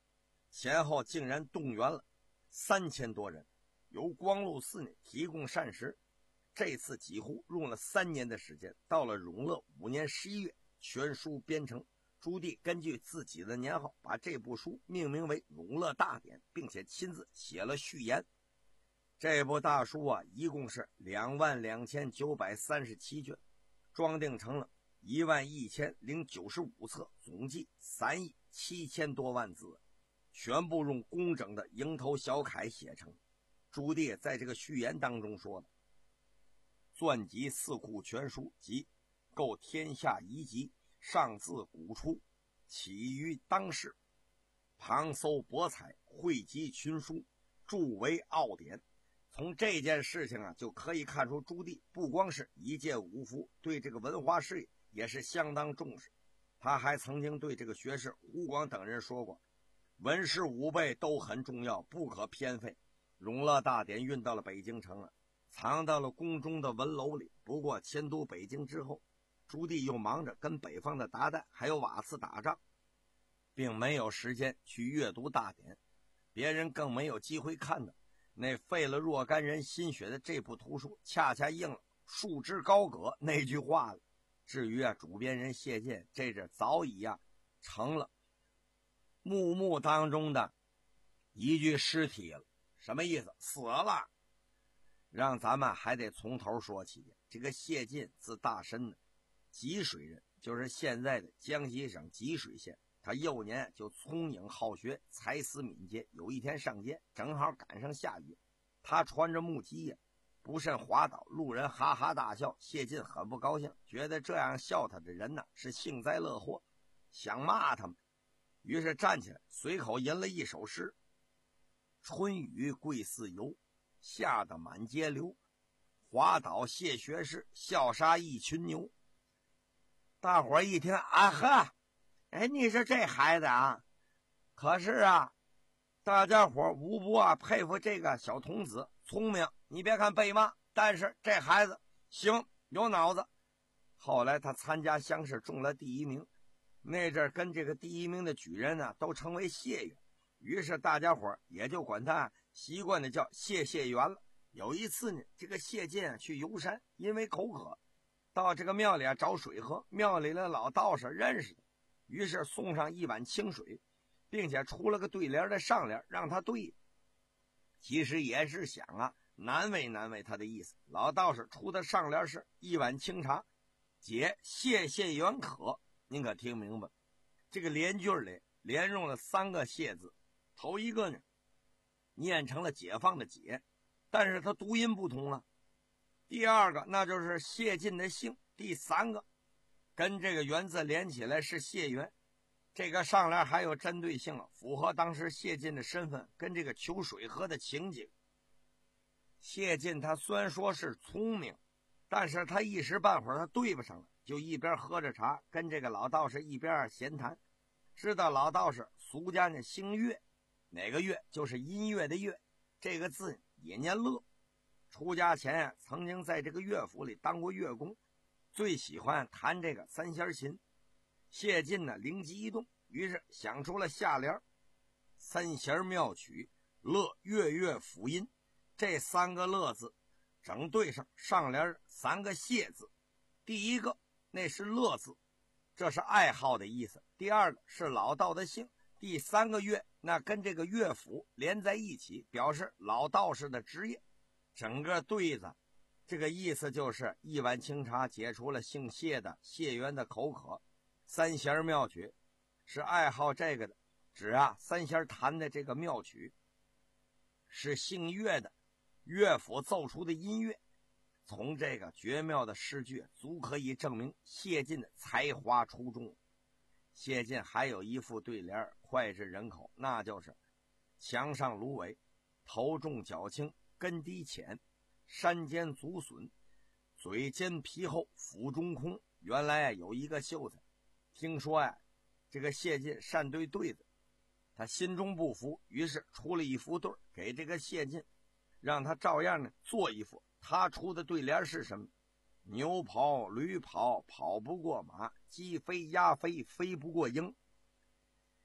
Speaker 5: 前后竟然动员了三千多人，由光禄寺呢提供膳食。这次几乎用了三年的时间，到了永乐五年十一月，全书编成。朱棣根据自己的年号，把这部书命名为《永乐大典》，并且亲自写了序言。这部大书啊，一共是两万两千九百三十七卷，装订成了一万一千零九十五册，总计三亿七千多万字，全部用工整的蝇头小楷写成。朱棣在这个序言当中说的：“纂集四库全书及构天下遗籍，上自古出，起于当世，旁搜博采，汇集群书，著为奥典。”从这件事情啊，就可以看出朱棣不光是一介武夫，对这个文化事业也是相当重视。他还曾经对这个学士胡广等人说过，文史武备都很重要，不可偏废。永乐大典运到了北京城了，藏到了宫中的文楼里。不过迁都北京之后，朱棣又忙着跟北方的鞑靼还有瓦剌打仗，并没有时间去阅读大典，别人更没有机会看到。那费了若干人心血的这部图书，恰恰应了束之高阁那句话了。至于啊，主编人谢晋，这阵早已啊成了墓墓当中的一具尸体了。什么意思？死了。让咱们还得从头说起。这个谢晋字大申的，吉水人，就是现在的江西省吉水县。他幼年就聪颖好学，才思敏捷。有一天上街，正好赶上下雨，他穿着木屐呀，不慎滑倒，路人哈哈大笑。谢晋很不高兴，觉得这样笑他的人呢是幸灾乐祸，想骂他们，于是站起来，随口吟了一首诗：春雨贵似油，下得满街流，滑倒谢学士，笑杀一群牛。大伙儿一听，啊呵，哎，你说这孩子啊，可是啊，大家伙无不啊佩服这个小童子聪明。你别看被骂，但是这孩子行，有脑子。后来他参加乡试中了第一名，那阵跟这个第一名的举人呢都称为谢元，于是大家伙也就管他习惯的叫谢谢元了。有一次呢，这个谢晋啊去游山，因为口渴，到这个庙里啊找水喝，庙里的老道士认识他，于是送上一碗清水，并且出了个对联的上联让他对。其实也是想啊难为难为他的意思。老道士出的上联是一碗清茶，解谢谢元渴。您可听明白？这个连句里连用了三个谢字，头一个呢念成了解放的解，但是它读音不同啊。第二个那就是谢晋的姓，第三个跟这个元字连起来是谢元。这个上联还有针对性了，符合当时谢晋的身份跟这个求水喝的情景。谢晋他虽然说是聪明，但是他一时半会儿他对不上了，就一边喝着茶跟这个老道士一边闲谈。知道老道士俗家呢姓乐，哪个乐就是音乐的乐，这个字也念乐。出家前啊曾经在这个乐府里当过乐工，最喜欢弹这个三弦琴。谢晋呢灵机一动，于是想出了下联：三弦妙曲，乐乐乐辅音。这三个乐字整对上上联三个谢字。第一个那是乐字，这是爱好的意思；第二个是老道的姓；第三个乐那跟这个乐府连在一起，表示老道士的职业。整个对子这个意思就是一碗清茶解除了姓谢的谢元的口渴，三弦妙曲是爱好这个的，指啊三弦弹的这个妙曲是姓乐的乐府奏出的音乐。从这个绝妙的诗句足可以证明谢晋的才华出众。谢晋还有一副对联脍炙人口，那就是墙上芦苇，头重脚轻，根低浅，山间足笋，嘴尖皮厚，腹中空。原来有一个秀才听说呀、啊，这个谢晋善对对子，他心中不服，于是出了一副对给这个谢晋，让他照样呢做一副。他出的对联是什么？牛跑驴跑，跑不过马；鸡飞鸭飞，飞不过鹰。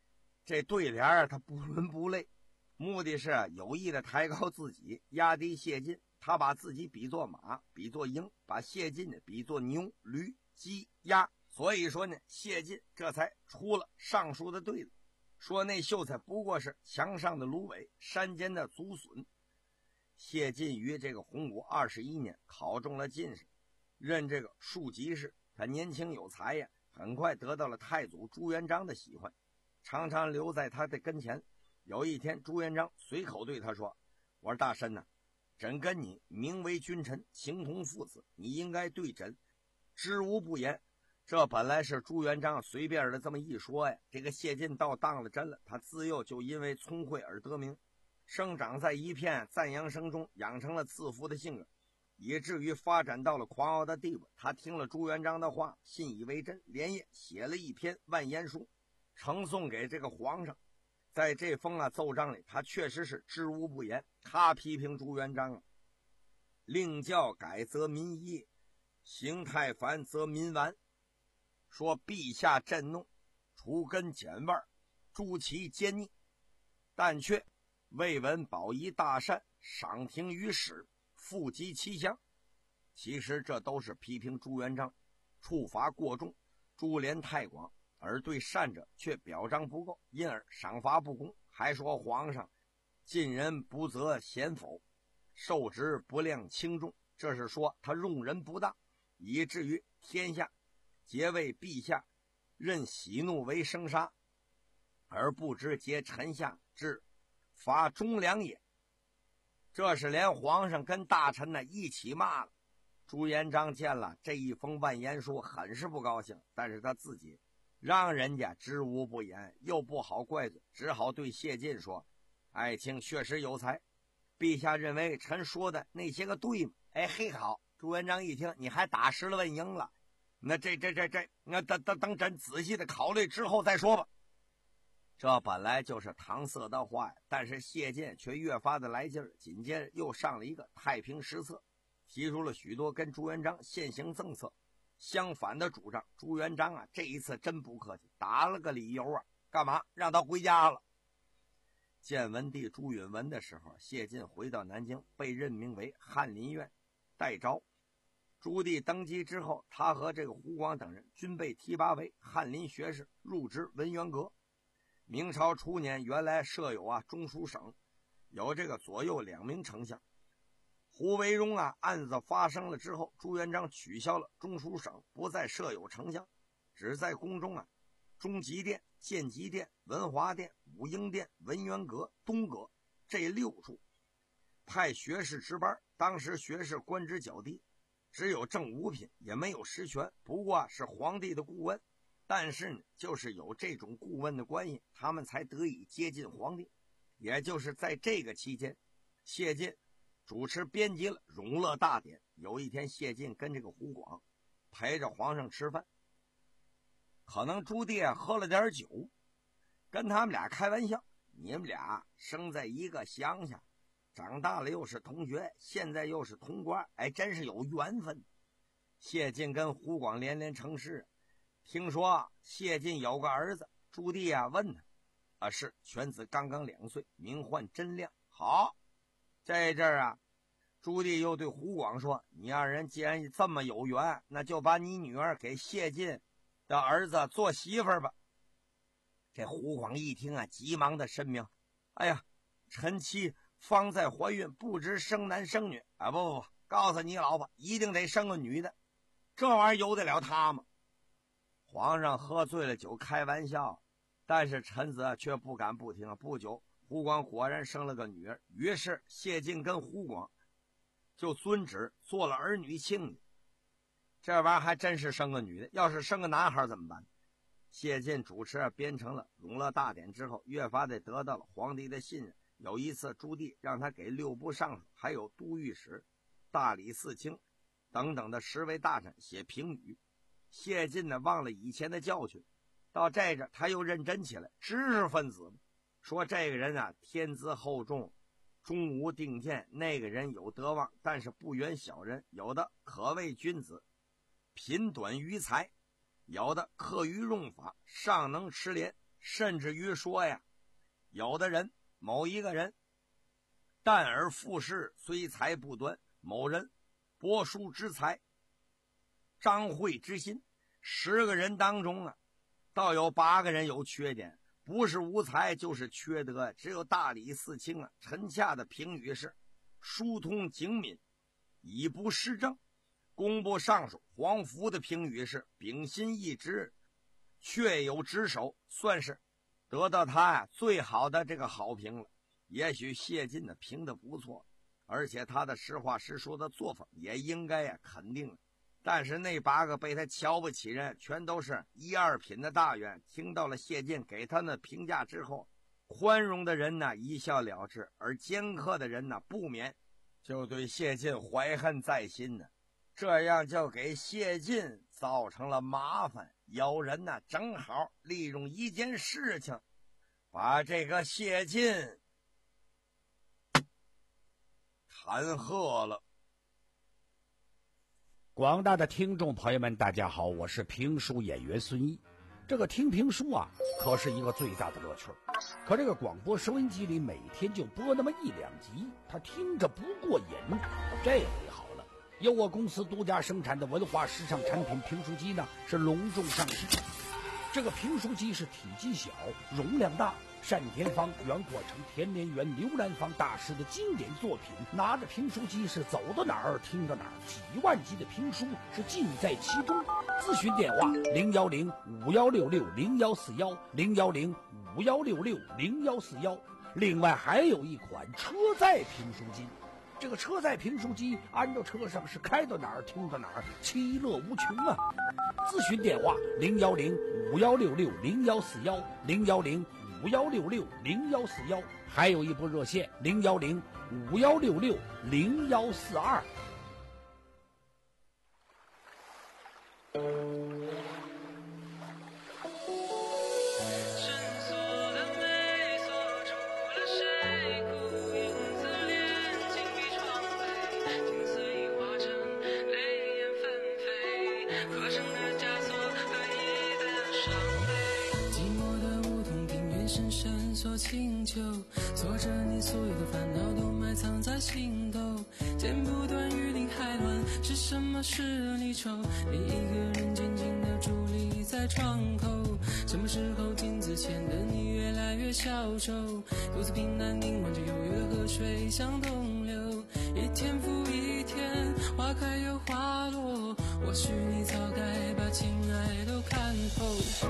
Speaker 5: 这对联啊，他不伦不类，目的是有意的抬高自己，压低谢晋。他把自己比作马，比作鹰，把谢晋呢比作牛、驴、鸡、鸭。所以说呢，谢晋这才出了上述的对子，说那秀才不过是墙上的芦苇，山间的竹笋。谢晋于这个洪武二十一年考中了进士，任这个庶吉士。他年轻有才呀，很快得到了太祖朱元璋的喜欢，常常留在他的跟前。有一天，朱元璋随口对他说：“我说大臣呐、啊，朕跟你名为君臣，情同父子，你应该对朕知无不言。”这本来是朱元璋随便的这么一说呀，这个谢晋倒当了真了。他自幼就因为聪慧而得名，生长在一片赞扬声中，养成了自负的性格，以至于发展到了狂傲的地步。他听了朱元璋的话，信以为真，连夜写了一篇万言书，呈送给这个皇上。在这封啊奏章里，他确实是知无不言。他批评朱元璋啊，令教改则民夷，行太繁则民顽。说陛下震怒，除根减腕，诛其奸逆，但却未闻保夷大善，赏听于史，复及其乡。其实这都是批评朱元璋处罚过重，株连太广，而对善者却表彰不够，因而赏罚不公。还说皇上近人不责贤否，受职不量轻重，这是说他用人不当，以至于天下皆为陛下任喜怒为生杀，而不知皆臣下之罚忠良也。这是连皇上跟大臣呢一起骂了。朱元璋见了这一封万言书，很是不高兴，但是他自己让人家知无不言，又不好怪罪，只好对谢晋说：“爱卿确实有才，陛下认为臣说的那些个对吗？”哎嘿，好！朱元璋一听，你还打实了问赢了，那这这这这，那等等等朕仔细的考虑之后再说吧。这本来就是搪塞的话呀，但是谢晋却越发的来劲儿，紧接着又上了一个太平实策，提出了许多跟朱元璋现行政策相反的主张。朱元璋啊，这一次真不客气，打了个理由啊，干嘛让他回家了。建文帝朱允文的时候，谢晋回到南京，被任命为翰林院代昭。朱棣登基之后，他和这个胡广等人均被提拔为翰林学士，入职文渊阁。明朝初年，原来设有啊中书省，有这个左右两名丞相。胡惟庸啊案子发生了之后，朱元璋取消了中书省，不再设有丞相，只在宫中啊中极殿、建极殿、文华殿、武英殿、文渊阁、东阁这六处派学士值班。当时学士官职较低，只有正五品，也没有实权，不过是皇帝的顾问。但是呢，就是有这种顾问的关系，他们才得以接近皇帝。也就是在这个期间，谢晋主持编辑了《永乐大典》。有一天，谢晋跟这个胡广陪着皇上吃饭，可能朱棣啊喝了点酒，跟他们俩开玩笑：“你们俩生在一个乡下，长大了又是同学，现在又是同官，哎，真是有缘分。”谢晋跟胡广连连称是。听说谢晋有个儿子，朱棣啊问他：“啊，是，犬子刚刚两岁，名唤真亮。”好，这阵儿啊，朱棣又对胡广说：“你二人既然这么有缘，那就把你女儿给谢晋的儿子做媳妇儿吧。”这胡广一听啊，急忙的申明：“哎呀，臣妻方在怀孕，不知生男生女。啊，不不不，告诉你老婆，一定得生个女的。这玩意儿由得了他吗？”皇上喝醉了酒开玩笑，但是臣子却不敢不听。不久，胡广果然生了个女儿，于是谢晋跟胡广就遵旨做了儿女亲家。这玩意儿还真是生个女的，要是生个男孩怎么办？谢晋主持编成了《永乐大典》之后，越发的得到了皇帝的信任。有一次，朱棣让他给六部尚书还有都御史、大理寺卿等等的十位大臣写评语。谢晋呢忘了以前的教训，到这个他又认真起来，知识分子说这个人啊天资厚重，终无定见，那个人有德望，但是不远小人，有的可谓君子，品短于才，有的克于用法，上能持廉， 甚至于说呀，有的人某一个人但而复士，虽才不端，某人博书之才，张慧之心，十个人当中啊，倒有八个人有缺点，不是无才就是缺德。只有大理寺卿啊陈洽的评语是疏通精敏，以不失政。工部尚书黄福的评语是秉心一直，确有职守，算是得到他呀、啊、最好的这个好评了。也许谢晋的评的不错，而且他的实话实说的作风也应该呀、啊、肯定了。但是那八个被他瞧不起人，全都是一二品的大员，听到了谢晋给他的评价之后，宽容的人呢一笑了之，而尖刻的人呢不免就对谢晋怀恨在心呢。这样就给谢晋造成了麻烦。有人呢正好利用一件事情，把这个谢晋弹劾了。
Speaker 3: 广大的听众朋友们大家好，我是评书演员孙一。这个听评书啊可是一个最大的乐趣，可这个广播收音机里每天就播那么一两集，他听着不过瘾。这回好了，由我公司独家生产的文化时尚产品评书机呢是隆重上市。这个评书机是体积小，容量大，单田芳、袁阔成、田连元、刘兰芳大师的经典作品。拿着评书机是走到哪儿听到哪儿，几万集的评书是尽在其中。咨询电话零幺零五幺六六零幺四幺零幺零五幺六六零幺四幺。另外还有一款车载评书机，这个车载评书机安到车上是开到哪儿听到哪儿，其乐无穷啊！咨询电话零幺零五幺六六零幺四幺零幺零五幺六六零幺四幺，还有一部热线零幺零五幺六六零幺四二。
Speaker 2: 请求，做着你所有的烦恼都埋藏在心头，剪不断雨林海乱，是什么使你愁？你一个人静静地伫立在窗口，什么时候镜子前的你越来越消瘦？独自平淡凝望着悠悠的河水向东流，一天复一天，花开又花落，或许你早该把情爱都看透。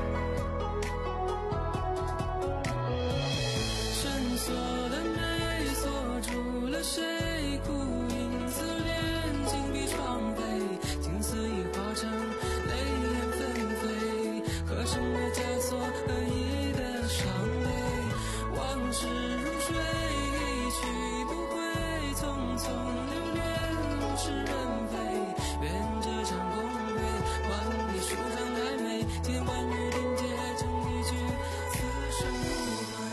Speaker 2: 锁的美锁住了谁，孤影自怜，紧闭窗扉，金丝已化成泪眼纷飞，合成了枷锁和一的伤悲，往事如水一去不回，匆匆流连物是人非，愿这场空杯换你舒畅暧昧，千万语凝结成一句此生无悔。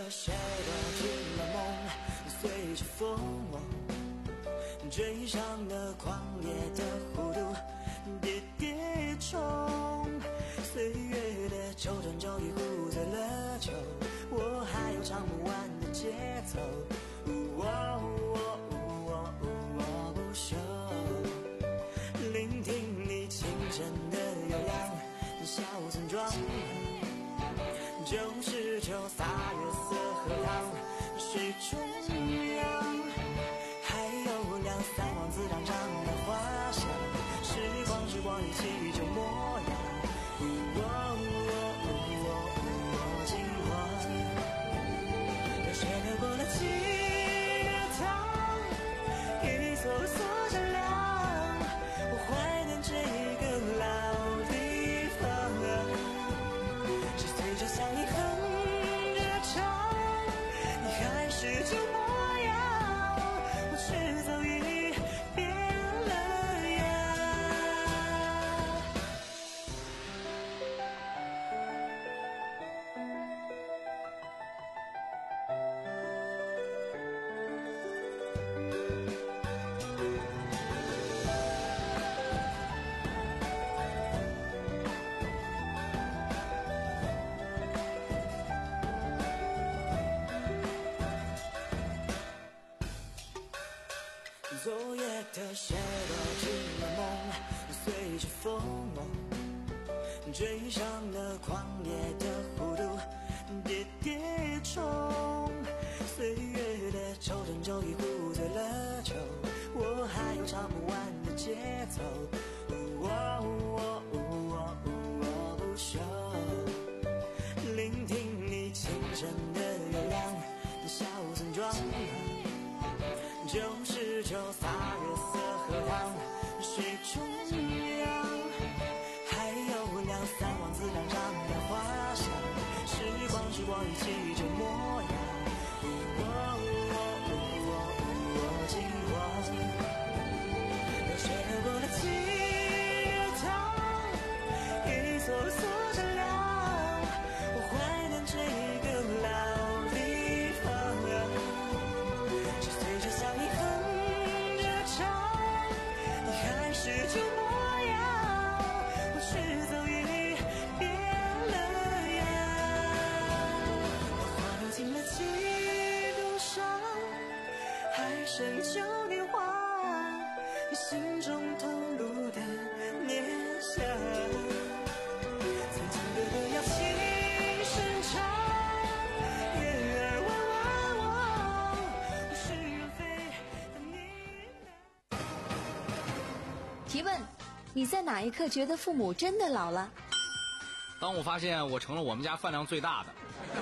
Speaker 2: 谁躲进了梦，随着风追上了狂野的弧度，跌跌冲，岁月的周转周已壶醉了酒，我还有唱不完的节奏，哦哦哦哦不休，聆听你清晨的悠扬，小村庄九十九洒月色荷塘水中央，还有两三王子长长的花香，时光时光一起就模样，哦哦哦哦金黄，有谁流过了几月堂，一座座善良，我怀念这个老地方，是随着乡音哼着唱，你还是旧模样，我迟早已变了样。昨夜的谁躲进了梦，随着风追上了狂野的弧度，跌跌冲，岁月的周转周已壶醉了酒，我还有唱不完的节奏，哦哦哦哦不休，聆听你清晨的月亮，小村庄九十九洒月色荷塘水中央，还有两三王子长长的花香，时光时光一起就模样，哦哦哦哦金黄，有谁流过了几月堂，一座座善良，我怀念这个老地方，是随着乡音哼着唱，你还是旧模样，我迟早已变了样。我花流尽了几度伤，还剩旧年华，你心中透露的念想，曾经的歌谣轻声唱，月儿弯弯弯，我是远飞的你。
Speaker 8: 提问：你在哪一刻觉得父母真的老了？
Speaker 9: 当我发现我成了我们家饭量最大的。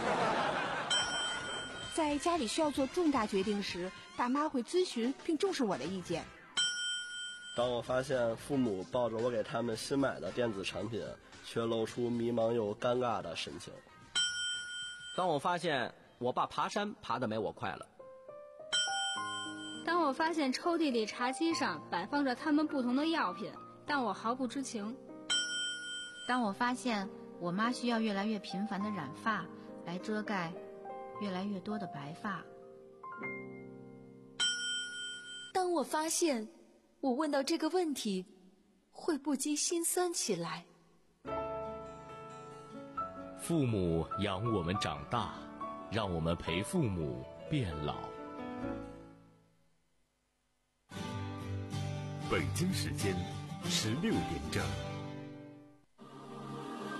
Speaker 10: 在家里需要做重大决定时，爸妈会咨询并重视我的意见。
Speaker 11: 当我发现父母抱着我给他们新买的电子产品，却露出迷茫又尴尬的神情。
Speaker 12: 当我发现我爸爬山爬得没我快了。
Speaker 13: 当我发现抽屉里茶几上摆放着他们不同的药品，但我毫不知情。
Speaker 14: 当我发现我妈需要越来越频繁的染发来遮盖越来越多的白发。
Speaker 8: 当我发现我问到这个问题会不禁心酸起来。
Speaker 1: 父母养我们长大，让我们陪父母变老。北京时间十六点整。